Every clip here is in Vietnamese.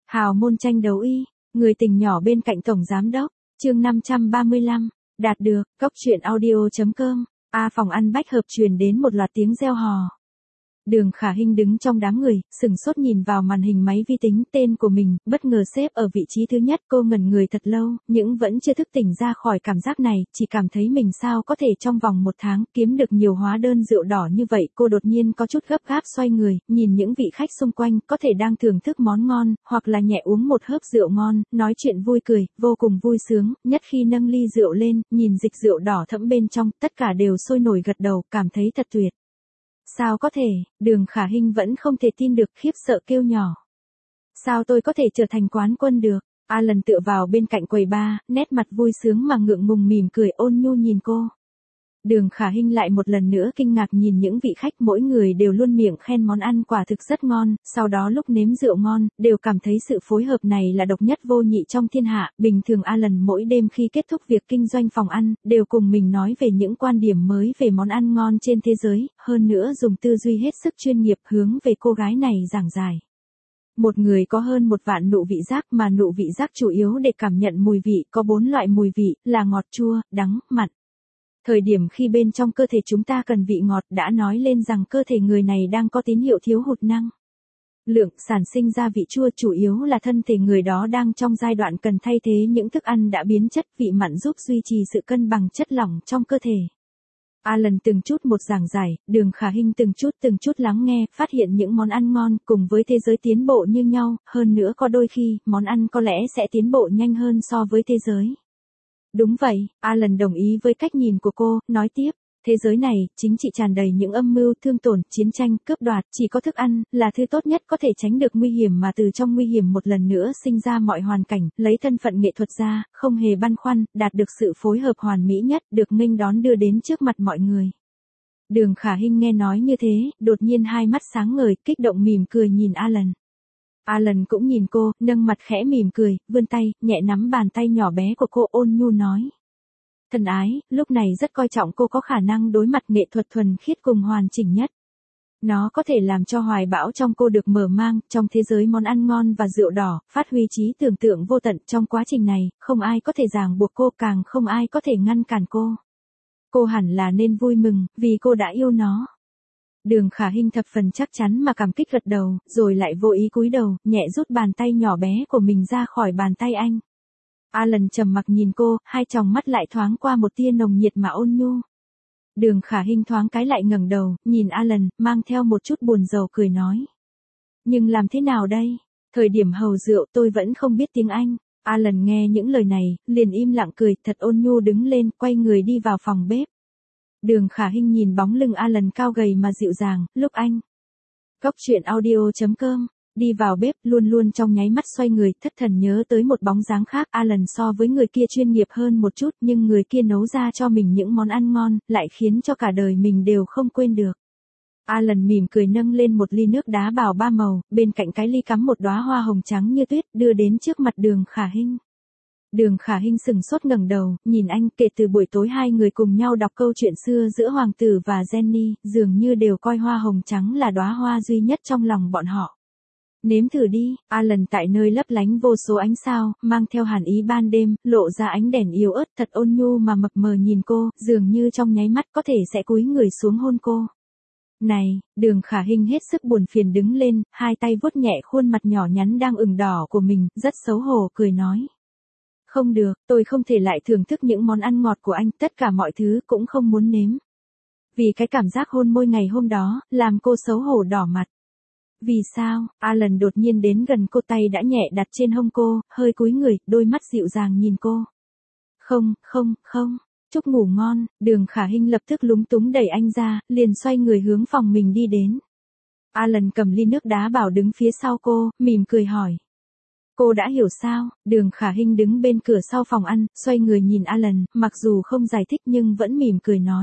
Hào môn tranh đấu y, người tình nhỏ bên cạnh tổng giám đốc, chương 535, đạt được, cốc truyện audio.com, phòng ăn bách hợp truyền đến một loạt tiếng reo hò. Đường Khả Hinh đứng trong đám người, sừng sốt nhìn vào màn hình máy vi tính tên của mình, bất ngờ xếp ở vị trí thứ nhất. Cô ngẩn người thật lâu, nhưng vẫn chưa thức tỉnh ra khỏi cảm giác này, chỉ cảm thấy mình sao có thể trong vòng 1 tháng kiếm được nhiều hóa đơn rượu đỏ như vậy. Cô đột nhiên có chút gấp gáp xoay người, nhìn những vị khách xung quanh, có thể đang thưởng thức món ngon, hoặc là nhẹ uống một hớp rượu ngon, nói chuyện vui cười, vô cùng vui sướng, nhất khi nâng ly rượu lên, nhìn dịch rượu đỏ thẫm bên trong, tất cả đều sôi nổi gật đầu, cảm thấy thật tuyệt. Sao có thể, Đường Khả Hinh vẫn không thể tin được, khiếp sợ kêu nhỏ. Sao tôi có thể trở thành quán quân được? Alan tựa vào bên cạnh quầy bar, nét mặt vui sướng mà ngượng ngùng mỉm cười ôn nhu nhìn cô. Đường Khả Hinh lại một lần nữa kinh ngạc nhìn những vị khách, mỗi người đều luôn miệng khen món ăn quả thực rất ngon, sau đó lúc nếm rượu ngon, đều cảm thấy sự phối hợp này là độc nhất vô nhị trong thiên hạ. Bình thường Alan mỗi đêm khi kết thúc việc kinh doanh phòng ăn, đều cùng mình nói về những quan điểm mới về món ăn ngon trên thế giới, hơn nữa dùng tư duy hết sức chuyên nghiệp hướng về cô gái này giảng giải. Một người có hơn 1 vạn nụ vị giác, mà nụ vị giác chủ yếu để cảm nhận mùi vị, có 4 loại mùi vị, là ngọt, chua, đắng, mặn. Thời điểm khi bên trong cơ thể chúng ta cần vị ngọt đã nói lên rằng cơ thể người này đang có tín hiệu thiếu hụt năng lượng sản sinh ra vị chua, chủ yếu là thân thể người đó đang trong giai đoạn cần thay thế những thức ăn đã biến chất. Vị mặn giúp duy trì sự cân bằng chất lỏng trong cơ thể. Alan từng chút một giảng giải, Đường Khả Hinh từng chút lắng nghe, phát hiện những món ăn ngon cùng với thế giới tiến bộ như nhau, hơn nữa có đôi khi, món ăn có lẽ sẽ tiến bộ nhanh hơn so với thế giới. Đúng vậy, Alan đồng ý với cách nhìn của cô, nói tiếp, thế giới này, chính trị tràn đầy những âm mưu, thương tổn, chiến tranh, cướp đoạt, chỉ có thức ăn, là thứ tốt nhất có thể tránh được nguy hiểm mà từ trong nguy hiểm một lần nữa sinh ra mọi hoàn cảnh, lấy thân phận nghệ thuật ra, không hề băn khoăn, đạt được sự phối hợp hoàn mỹ nhất, được nghênh đón đưa đến trước mặt mọi người. Đường Khả Hinh nghe nói như thế, đột nhiên hai mắt sáng ngời, kích động mỉm cười nhìn Alan. Alan cũng nhìn cô, nâng mặt khẽ mỉm cười, vươn tay, nhẹ nắm bàn tay nhỏ bé của cô ôn nhu nói. Thân ái, lúc này rất coi trọng cô có khả năng đối mặt nghệ thuật thuần khiết cùng hoàn chỉnh nhất. Nó có thể làm cho hoài bão trong cô được mở mang, trong thế giới món ăn ngon và rượu đỏ, phát huy trí tưởng tượng vô tận. Trong quá trình này, không ai có thể ràng buộc cô, càng không ai có thể ngăn cản cô. Cô hẳn là nên vui mừng, vì cô đã yêu nó. Đường Khả Hinh thập phần chắc chắn mà cảm kích gật đầu, rồi lại vô ý cúi đầu, nhẹ rút bàn tay nhỏ bé của mình ra khỏi bàn tay anh. Alan trầm mặc nhìn cô, hai tròng mắt lại thoáng qua một tia nồng nhiệt mà ôn nhu. Đường Khả Hinh thoáng cái lại ngẩng đầu, nhìn Alan, mang theo một chút buồn rầu cười nói. Nhưng làm thế nào đây? Thời điểm hầu rượu tôi vẫn không biết tiếng Anh. Alan nghe những lời này, liền im lặng cười, thật ôn nhu đứng lên, quay người đi vào phòng bếp. Đường Khả Hinh nhìn bóng lưng Alan cao gầy mà dịu dàng, lúc anh. Cốc truyện audio.com, đi vào bếp, luôn trong nháy mắt xoay người, thất thần nhớ tới một bóng dáng khác. Alan so với người kia chuyên nghiệp hơn một chút, nhưng người kia nấu ra cho mình những món ăn ngon, lại khiến cho cả đời mình đều không quên được. Alan mỉm cười nâng lên một ly nước đá bào 3 màu, bên cạnh cái ly cắm một đóa hoa hồng trắng như tuyết, đưa đến trước mặt Đường Khả Hinh. Đường Khả Hinh sừng sốt ngẩng đầu, nhìn anh. Kể từ buổi tối hai người cùng nhau đọc câu chuyện xưa giữa hoàng tử và Jenny, dường như đều coi hoa hồng trắng là đóa hoa duy nhất trong lòng bọn họ. Nếm thử đi, Alan tại nơi lấp lánh vô số ánh sao, mang theo hàn ý ban đêm, lộ ra ánh đèn yếu ớt, thật ôn nhu mà mập mờ nhìn cô, dường như trong nháy mắt có thể sẽ cúi người xuống hôn cô. Này, Đường Khả Hinh hết sức buồn phiền đứng lên, hai tay vuốt nhẹ khuôn mặt nhỏ nhắn đang ửng đỏ của mình, rất xấu hổ cười nói. Không được, tôi không thể lại thưởng thức những món ăn ngọt của anh, tất cả mọi thứ cũng không muốn nếm. Vì cái cảm giác hôn môi ngày hôm đó, làm cô xấu hổ đỏ mặt. Vì sao? Alan đột nhiên đến gần cô, tay đã nhẹ đặt trên hông cô, hơi cúi người, đôi mắt dịu dàng nhìn cô. Không, chúc ngủ ngon. Đường Khả Hinh lập tức lúng túng đẩy anh ra, liền xoay người hướng phòng mình đi đến. Alan cầm ly nước đá bảo đứng phía sau cô, mỉm cười hỏi. Cô đã hiểu sao? Đường Khả Hinh đứng bên cửa sau phòng ăn, xoay người nhìn Alan, mặc dù không giải thích nhưng vẫn mỉm cười nói.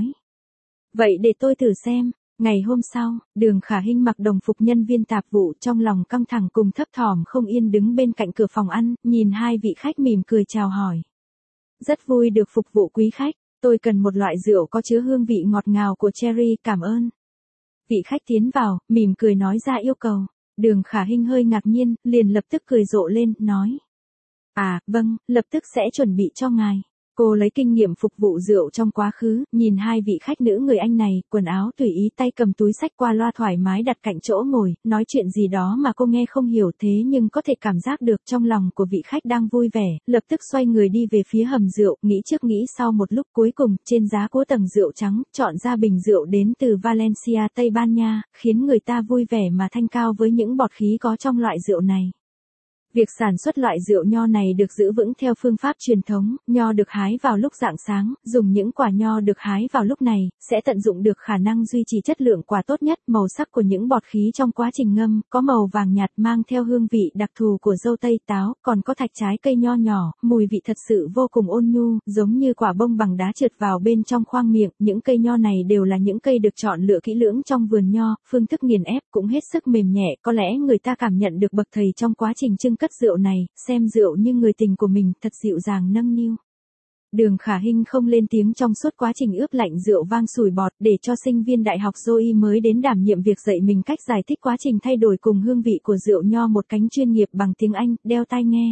Vậy để tôi thử xem. Ngày hôm sau, Đường Khả Hinh mặc đồng phục nhân viên tạp vụ, trong lòng căng thẳng cùng thấp thỏm không yên đứng bên cạnh cửa phòng ăn, nhìn hai vị khách mỉm cười chào hỏi. Rất vui được phục vụ quý khách, tôi cần một loại rượu có chứa hương vị ngọt ngào của cherry, cảm ơn. Vị khách tiến vào, mỉm cười nói ra yêu cầu. Đường Khả Hinh hơi ngạc nhiên, liền lập tức cười rộ lên, nói. À, vâng, lập tức sẽ chuẩn bị cho ngài. Cô lấy kinh nghiệm phục vụ rượu trong quá khứ, nhìn hai vị khách nữ người Anh này, quần áo tùy ý, tay cầm túi xách qua loa thoải mái đặt cạnh chỗ ngồi, nói chuyện gì đó mà cô nghe không hiểu, thế nhưng có thể cảm giác được trong lòng của vị khách đang vui vẻ, lập tức xoay người đi về phía hầm rượu, nghĩ trước nghĩ sau một lúc, cuối cùng, trên giá của tầng rượu trắng, chọn ra bình rượu đến từ Valencia, Tây Ban Nha, khiến người ta vui vẻ mà thanh cao với những bọt khí có trong loại rượu này. Việc sản xuất loại rượu nho này được giữ vững theo phương pháp truyền thống, nho được hái vào lúc rạng sáng, dùng những quả nho được hái vào lúc này, sẽ tận dụng được khả năng duy trì chất lượng quả tốt nhất. Màu sắc của những bọt khí trong quá trình ngâm, có màu vàng nhạt mang theo hương vị đặc thù của dâu tây táo, còn có thạch trái cây nho nhỏ, mùi vị thật sự vô cùng ôn nhu, giống như quả bông bằng đá trượt vào bên trong khoang miệng. Những cây nho này đều là những cây được chọn lựa kỹ lưỡng trong vườn nho, phương thức nghiền ép cũng hết sức mềm nhẹ, có lẽ người ta cảm nhận được bậc thầy trong quá trình trưng cất rượu này, xem rượu như người tình của mình, thật dịu dàng nâng niu. Đường Khả Hinh không lên tiếng trong suốt quá trình ướp lạnh rượu vang sủi bọt, để cho sinh viên đại học Zoe mới đến đảm nhiệm việc dạy mình cách giải thích quá trình thay đổi cùng hương vị của rượu nho một cách chuyên nghiệp bằng tiếng Anh, đeo tai nghe.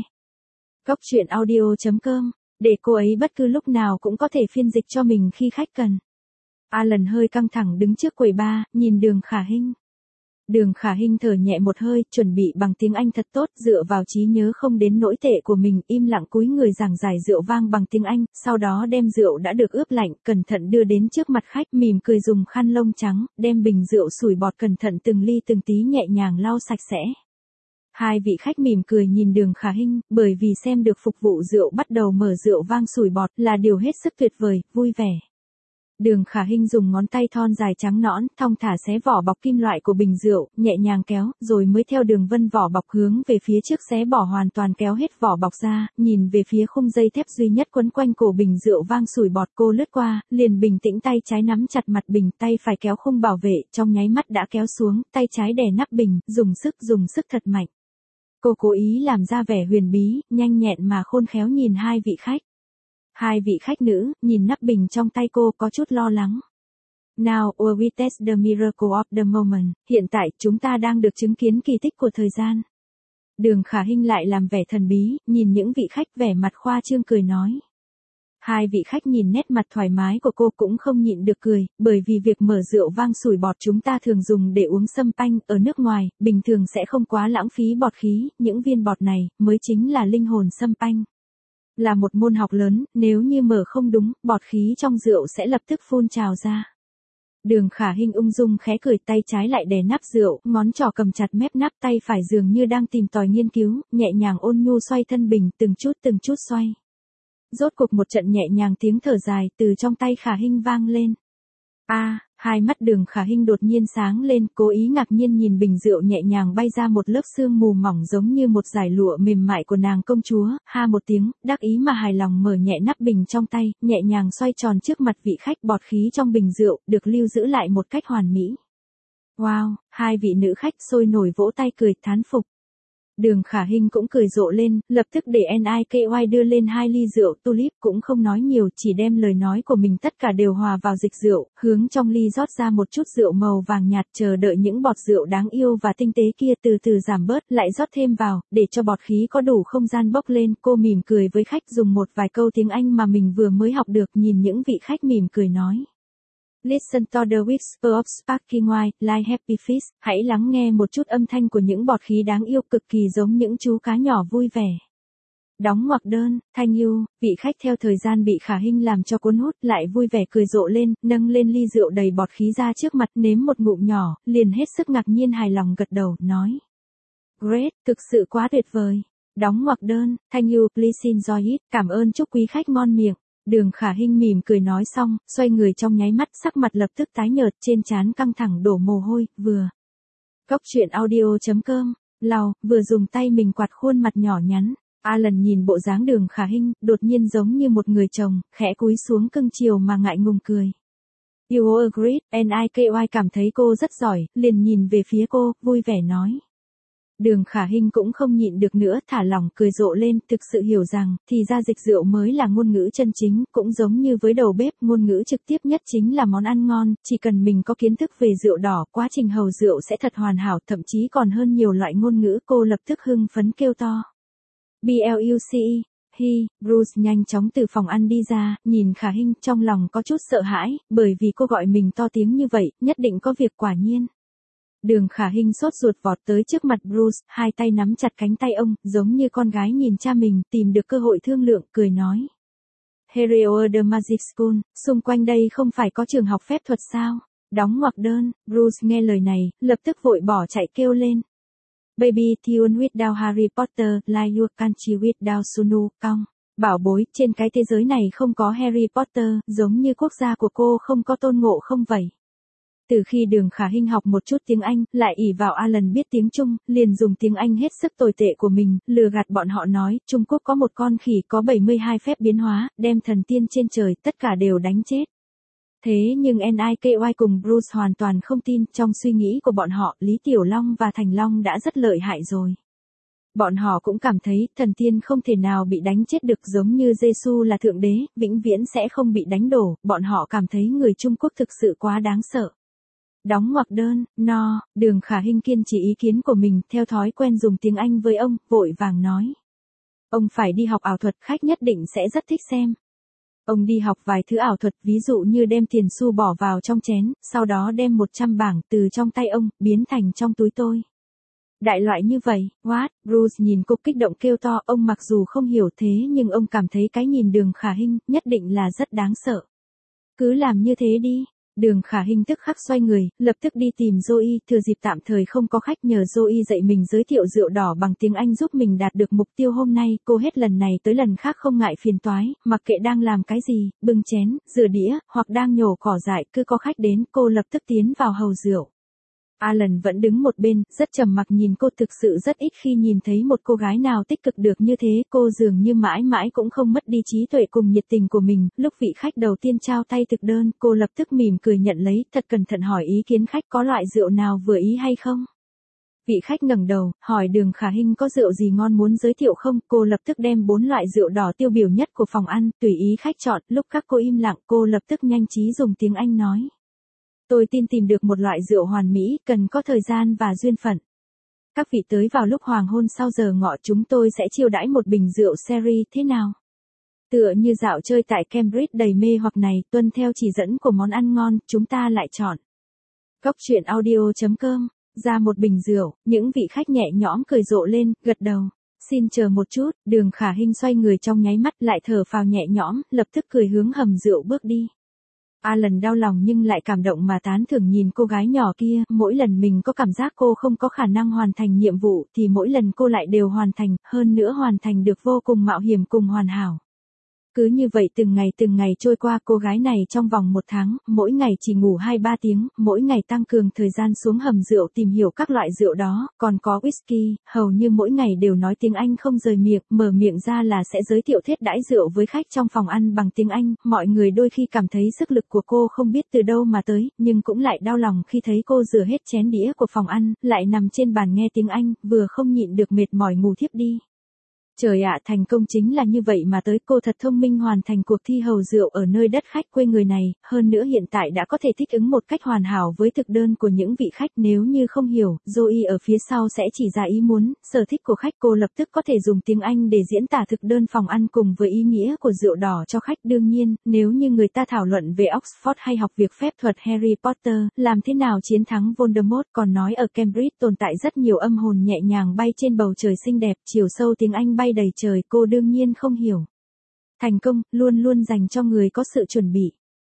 Goctruyện.audio.com, để cô ấy bất cứ lúc nào cũng có thể phiên dịch cho mình khi khách cần. Alan hơi căng thẳng đứng trước quầy bar, nhìn Đường Khả Hinh. Đường Khả Hinh thở nhẹ một hơi, chuẩn bị bằng tiếng Anh thật tốt, dựa vào trí nhớ không đến nỗi tệ của mình, im lặng cúi người giảng giải rượu vang bằng tiếng Anh, sau đó đem rượu đã được ướp lạnh, cẩn thận đưa đến trước mặt khách, mỉm cười dùng khăn lông trắng, đem bình rượu sủi bọt cẩn thận từng ly từng tí nhẹ nhàng lau sạch sẽ. Hai vị khách mỉm cười nhìn Đường Khả Hinh, bởi vì xem được phục vụ rượu bắt đầu mở rượu vang sủi bọt là điều hết sức tuyệt vời, vui vẻ. Đường Khả Hinh dùng ngón tay thon dài trắng nõn, thong thả xé vỏ bọc kim loại của bình rượu, nhẹ nhàng kéo, rồi mới theo đường vân vỏ bọc hướng về phía trước xé bỏ hoàn toàn kéo hết vỏ bọc ra, nhìn về phía khung dây thép duy nhất quấn quanh cổ bình rượu vang sủi bọt, cô lướt qua, liền bình tĩnh tay trái nắm chặt mặt bình, tay phải kéo khung bảo vệ, trong nháy mắt đã kéo xuống, tay trái đè nắp bình, dùng sức thật mạnh. Cô cố ý làm ra vẻ huyền bí, nhanh nhẹn mà khôn khéo nhìn hai vị khách. Hai vị khách nữ, nhìn nắp bình trong tay cô có chút lo lắng. Now, we test the miracle of the moment. Hiện tại, chúng ta đang được chứng kiến kỳ tích của thời gian. Đường Khả Hinh lại làm vẻ thần bí, nhìn những vị khách vẻ mặt khoa trương cười nói. Hai vị khách nhìn nét mặt thoải mái của cô cũng không nhịn được cười, bởi vì việc mở rượu vang sủi bọt chúng ta thường dùng để uống sâm panh, ở nước ngoài, bình thường sẽ không quá lãng phí bọt khí, những viên bọt này, mới chính là linh hồn sâm panh. Là một môn học lớn, nếu như mở không đúng, bọt khí trong rượu sẽ lập tức phun trào ra. Đường Khả Hinh ung dung khẽ cười, tay trái lại đè nắp rượu, ngón trỏ cầm chặt mép nắp, tay phải dường như đang tìm tòi nghiên cứu, nhẹ nhàng ôn nhu xoay thân bình, từng chút xoay. Rốt cuộc một trận nhẹ nhàng tiếng thở dài từ trong tay Khả Hinh vang lên. Hai mắt Đường Khả Hinh đột nhiên sáng lên, cố ý ngạc nhiên nhìn bình rượu nhẹ nhàng bay ra một lớp sương mù mỏng giống như một dải lụa mềm mại của nàng công chúa, ha một tiếng, đắc ý mà hài lòng mở nhẹ nắp bình trong tay, nhẹ nhàng xoay tròn trước mặt vị khách, bọt khí trong bình rượu, được lưu giữ lại một cách hoàn mỹ. Wow, hai vị nữ khách sôi nổi vỗ tay cười, thán phục. Đường Khả Hinh cũng cười rộ lên, lập tức để NIKY đưa lên 2 ly rượu tulip, cũng không nói nhiều, chỉ đem lời nói của mình tất cả đều hòa vào dịch rượu, hướng trong ly rót ra một chút rượu màu vàng nhạt, chờ đợi những bọt rượu đáng yêu và tinh tế kia từ từ giảm bớt, lại rót thêm vào, để cho bọt khí có đủ không gian bốc lên. Cô mỉm cười với khách, dùng một vài câu tiếng Anh mà mình vừa mới học được, nhìn những vị khách mỉm cười nói. Listen to the whisper of sparkling wine, like happy fish. Hãy lắng nghe một chút âm thanh của những bọt khí đáng yêu, cực kỳ giống những chú cá nhỏ vui vẻ. Đóng ngoặc đơn, thank you. Vị khách theo thời gian bị Khả Hinh làm cho cuốn hút, lại vui vẻ cười rộ lên, nâng lên ly rượu đầy bọt khí ra trước mặt, nếm một ngụm nhỏ, liền hết sức ngạc nhiên hài lòng gật đầu, nói. Great, thực sự quá tuyệt vời. Đóng ngoặc đơn, thank you, please enjoy it. Cảm ơn, chúc quý khách ngon miệng. Đường Khả Hinh mỉm cười nói xong, xoay người trong nháy mắt, sắc mặt lập tức tái nhợt, trên trán căng thẳng đổ mồ hôi, vừa. Goctruyện.audio.com, lau, vừa dùng tay mình quạt khuôn mặt nhỏ nhắn. Alan nhìn bộ dáng Đường Khả Hinh, đột nhiên giống như một người chồng, khẽ cúi xuống cưng chiều mà ngại ngùng cười. You are great, NIKY cảm thấy cô rất giỏi, liền nhìn về phía cô, vui vẻ nói. Đường Khả Hinh cũng không nhịn được nữa, thả lỏng cười rộ lên, thực sự hiểu rằng, thì ra dịch rượu mới là ngôn ngữ chân chính, cũng giống như với đầu bếp, ngôn ngữ trực tiếp nhất chính là món ăn ngon, chỉ cần mình có kiến thức về rượu đỏ, quá trình hầu rượu sẽ thật hoàn hảo, thậm chí còn hơn nhiều loại ngôn ngữ, cô lập tức hưng phấn kêu to. BLUCE, Bruce nhanh chóng từ phòng ăn đi ra, nhìn Khả Hinh, trong lòng có chút sợ hãi, bởi vì cô gọi mình to tiếng như vậy, nhất định có việc quả nhiên. Đường Khả Hinh sốt ruột vọt tới trước mặt Bruce, hai tay nắm chặt cánh tay ông, giống như con gái nhìn cha mình, tìm được cơ hội thương lượng, cười nói. Hero the Magic School, xung quanh đây không phải có trường học phép thuật sao? Đóng ngoặc đơn, Bruce nghe lời này, lập tức vội bỏ chạy kêu lên. Baby tune without Harry Potter, like your country without Sunu, cong. Bảo bối, trên cái thế giới này không có Harry Potter, giống như quốc gia của cô không có Tôn Ngộ không vậy. Từ khi Đường Khả Hinh học một chút tiếng Anh, lại ỷ vào Alan biết tiếng Trung, liền dùng tiếng Anh hết sức tồi tệ của mình, lừa gạt bọn họ nói, Trung Quốc có một con khỉ có 72 phép biến hóa, đem thần tiên trên trời, tất cả đều đánh chết. Thế nhưng NIKY cùng Bruce hoàn toàn không tin, trong suy nghĩ của bọn họ, Lý Tiểu Long và Thành Long đã rất lợi hại rồi. Bọn họ cũng cảm thấy, thần tiên không thể nào bị đánh chết được, giống như Giêsu là thượng đế, vĩnh viễn sẽ không bị đánh đổ, bọn họ cảm thấy người Trung Quốc thực sự quá đáng sợ. Đóng ngoặc đơn, Đường Khả Hinh kiên trì ý kiến của mình, theo thói quen dùng tiếng Anh với ông, vội vàng nói. Ông phải đi học ảo thuật, khách nhất định sẽ rất thích xem. Ông đi học vài thứ ảo thuật, ví dụ như đem tiền xu bỏ vào trong chén, sau đó đem 100 bảng từ trong tay ông, biến thành trong túi tôi. Đại loại như vậy, what? Bruce nhìn cô kích động kêu to, ông mặc dù không hiểu thế nhưng ông cảm thấy cái nhìn Đường Khả Hinh, nhất định là rất đáng sợ. Cứ làm như thế đi. Đường Khả Hinh tức khắc xoay người, lập tức đi tìm Zoe, thừa dịp tạm thời không có khách nhờ Zoe dạy mình giới thiệu rượu đỏ bằng tiếng Anh giúp mình đạt được mục tiêu hôm nay, cô hết lần này tới lần khác không ngại phiền toái, mặc kệ đang làm cái gì, bưng chén, rửa đĩa, hoặc đang nhổ cỏ dại, cứ có khách đến, cô lập tức tiến vào hầu rượu. Alan vẫn đứng một bên, rất trầm mặc nhìn cô, thực sự rất ít khi nhìn thấy một cô gái nào tích cực được như thế, cô dường như mãi mãi cũng không mất đi trí tuệ cùng nhiệt tình của mình, lúc vị khách đầu tiên trao tay thực đơn, cô lập tức mỉm cười nhận lấy, thật cẩn thận hỏi ý kiến khách có loại rượu nào vừa ý hay không. Vị khách ngẩng đầu, hỏi Đường Khả Hinh có rượu gì ngon muốn giới thiệu không, cô lập tức đem 4 loại rượu đỏ tiêu biểu nhất của phòng ăn, tùy ý khách chọn, lúc các cô im lặng, cô lập tức nhanh trí dùng tiếng Anh nói. Tôi tin tìm được một loại rượu hoàn mỹ, cần có thời gian và duyên phận. Các vị tới vào lúc hoàng hôn sau giờ ngọ, chúng tôi sẽ chiêu đãi một bình rượu sherry, thế nào? Tựa như dạo chơi tại Cambridge đầy mê hoặc này, tuân theo chỉ dẫn của món ăn ngon, chúng ta lại chọn. Góc truyện audio.com, ra một bình rượu, những vị khách nhẹ nhõm cười rộ lên, gật đầu. Xin chờ một chút, Đường Khả Hinh xoay người trong nháy mắt, lại thở phào nhẹ nhõm, lập tức cười hướng hầm rượu bước đi. Alan đau lòng nhưng lại cảm động mà tán thưởng nhìn cô gái nhỏ kia, mỗi lần mình có cảm giác cô không có khả năng hoàn thành nhiệm vụ thì mỗi lần cô lại đều hoàn thành, hơn nữa hoàn thành được vô cùng mạo hiểm cùng hoàn hảo. Cứ như vậy từng ngày trôi qua, cô gái này trong vòng 1 tháng, mỗi ngày chỉ ngủ 2-3 tiếng, mỗi ngày tăng cường thời gian xuống hầm rượu tìm hiểu các loại rượu đó, còn có whisky, hầu như mỗi ngày đều nói tiếng Anh không rời miệng, mở miệng ra là sẽ giới thiệu thết đãi rượu với khách trong phòng ăn bằng tiếng Anh, mọi người đôi khi cảm thấy sức lực của cô không biết từ đâu mà tới, nhưng cũng lại đau lòng khi thấy cô rửa hết chén đĩa của phòng ăn, lại nằm trên bàn nghe tiếng Anh, vừa không nhịn được mệt mỏi ngủ thiếp đi. Trời ạ, thành công chính là như vậy mà tới, cô thật thông minh hoàn thành cuộc thi hầu rượu ở nơi đất khách quê người này, hơn nữa hiện tại đã có thể thích ứng một cách hoàn hảo với thực đơn của những vị khách, nếu như không hiểu, Zoe ở phía sau sẽ chỉ ra ý muốn, sở thích của khách, cô lập tức có thể dùng tiếng Anh để diễn tả thực đơn phòng ăn cùng với ý nghĩa của rượu đỏ cho khách. Đương nhiên, nếu như người ta thảo luận về Oxford hay học việc phép thuật Harry Potter, làm thế nào chiến thắng Voldemort, còn nói ở Cambridge tồn tại rất nhiều âm hồn nhẹ nhàng bay trên bầu trời xinh đẹp, chiều sâu tiếng Anh bay đầy trời, cô đương nhiên không hiểu. Thành công, luôn luôn dành cho người có sự chuẩn bị.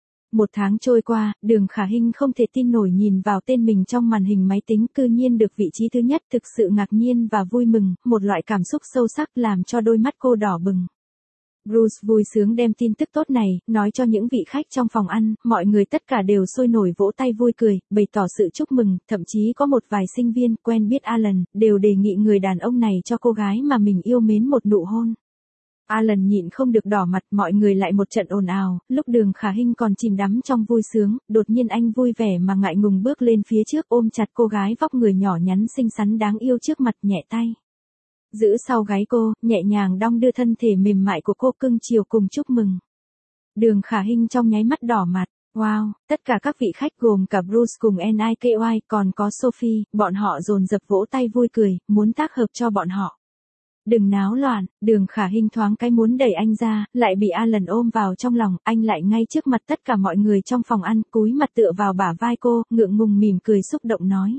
1 tháng trôi qua, Đường Khả Hinh không thể tin nổi nhìn vào tên mình trong màn hình máy tính, cư nhiên được vị trí thứ nhất, thực sự ngạc nhiên và vui mừng, một loại cảm xúc sâu sắc làm cho đôi mắt cô đỏ bừng. Bruce vui sướng đem tin tức tốt này, nói cho những vị khách trong phòng ăn, mọi người tất cả đều sôi nổi vỗ tay vui cười, bày tỏ sự chúc mừng, thậm chí có một vài sinh viên quen biết Alan, đều đề nghị người đàn ông này cho cô gái mà mình yêu mến một nụ hôn. Alan nhịn không được đỏ mặt, mọi người lại một trận ồn ào, lúc Đường Khả Hinh còn chìm đắm trong vui sướng, đột nhiên anh vui vẻ mà ngại ngùng bước lên phía trước ôm chặt cô gái vóc người nhỏ nhắn xinh xắn đáng yêu trước mặt, nhẹ tay giữ sau gáy cô, nhẹ nhàng đong đưa thân thể mềm mại của cô cưng chiều cùng chúc mừng. Đường Khả Hinh trong nháy mắt đỏ mặt. Wow, tất cả các vị khách gồm cả Bruce cùng Niky còn có Sophie, bọn họ dồn dập vỗ tay vui cười, muốn tác hợp cho bọn họ. Đừng náo loạn, Đường Khả Hinh thoáng cái muốn đẩy anh ra, lại bị Alan ôm vào trong lòng, anh lại ngay trước mặt tất cả mọi người trong phòng ăn, cúi mặt tựa vào bả vai cô, ngượng ngùng mỉm cười xúc động nói.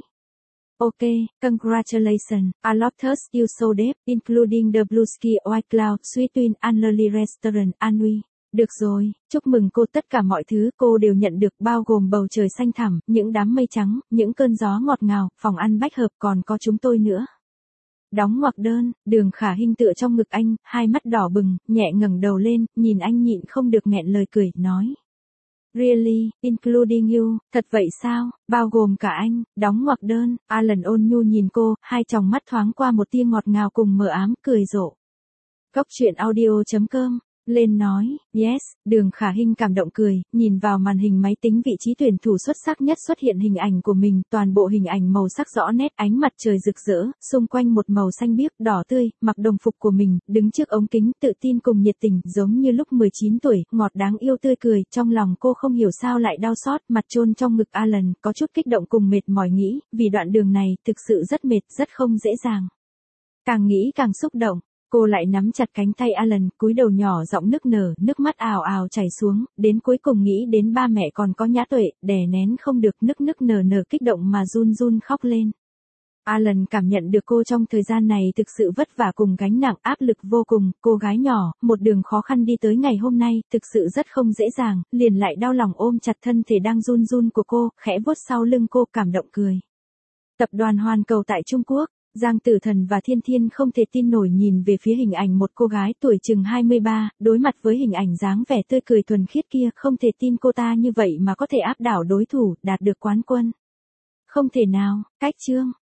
Okay, congratulations, I loved you so deep, including the blue sky, white cloud, sweet wind, and lovely restaurant, Anui. Được rồi, chúc mừng cô, tất cả mọi thứ cô đều nhận được, bao gồm bầu trời xanh thẳm, những đám mây trắng, những cơn gió ngọt ngào, phòng ăn bách hợp, còn có chúng tôi nữa. Đóng ngoặc đơn, Đường Khả Hinh tựa trong ngực anh, hai mắt đỏ bừng, nhẹ ngẩng đầu lên, nhìn anh nhịn không được nghẹn lời cười, nói. Really, including you, thật vậy sao, bao gồm cả anh, đóng ngoặc đơn, Alan ôn nhu nhìn cô, hai tròng mắt thoáng qua một tia ngọt ngào cùng mờ ám, cười rộ. Góc truyện audio.com lên nói, yes, Đường Khả Hinh cảm động cười, nhìn vào màn hình máy tính vị trí tuyển thủ xuất sắc nhất xuất hiện hình ảnh của mình, toàn bộ hình ảnh màu sắc rõ nét, ánh mặt trời rực rỡ, xung quanh một màu xanh biếc, đỏ tươi, mặc đồng phục của mình, đứng trước ống kính, tự tin cùng nhiệt tình, giống như lúc 19 tuổi, ngọt đáng yêu tươi cười, trong lòng cô không hiểu sao lại đau xót, mặt chôn trong ngực Alan, có chút kích động cùng mệt mỏi nghĩ, vì đoạn đường này, thực sự rất mệt, rất không dễ dàng. Càng nghĩ càng xúc động. Cô lại nắm chặt cánh tay Alan, cúi đầu nhỏ giọng nức nở, nước mắt ào ào chảy xuống, đến cuối cùng nghĩ đến ba mẹ còn có Nhã Tuệ, đè nén không được, nức nở kích động mà run run khóc lên. Alan cảm nhận được cô trong thời gian này thực sự vất vả cùng gánh nặng, áp lực vô cùng, cô gái nhỏ, một đường khó khăn đi tới ngày hôm nay, thực sự rất không dễ dàng, liền lại đau lòng ôm chặt thân thể đang run run của cô, khẽ vuốt sau lưng cô, cảm động cười. Tập đoàn Hoàn Cầu tại Trung Quốc. Giang Tử Thần và Thiên Thiên không thể tin nổi nhìn về phía hình ảnh một cô gái tuổi chừng 23, đối mặt với hình ảnh dáng vẻ tươi cười thuần khiết kia, không thể tin cô ta như vậy mà có thể áp đảo đối thủ, đạt được quán quân. Không thể nào, cách chương.